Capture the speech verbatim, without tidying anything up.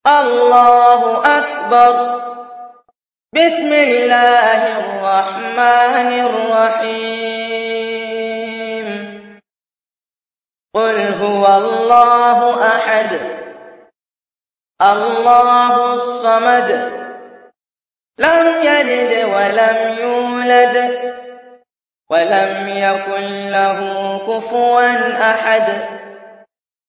الله أكبر. بسم الله الرحمن الرحيم. قل هو الله أحد الله الصمد لم يلد ولم يولد ولم يكن له كفوا أحد.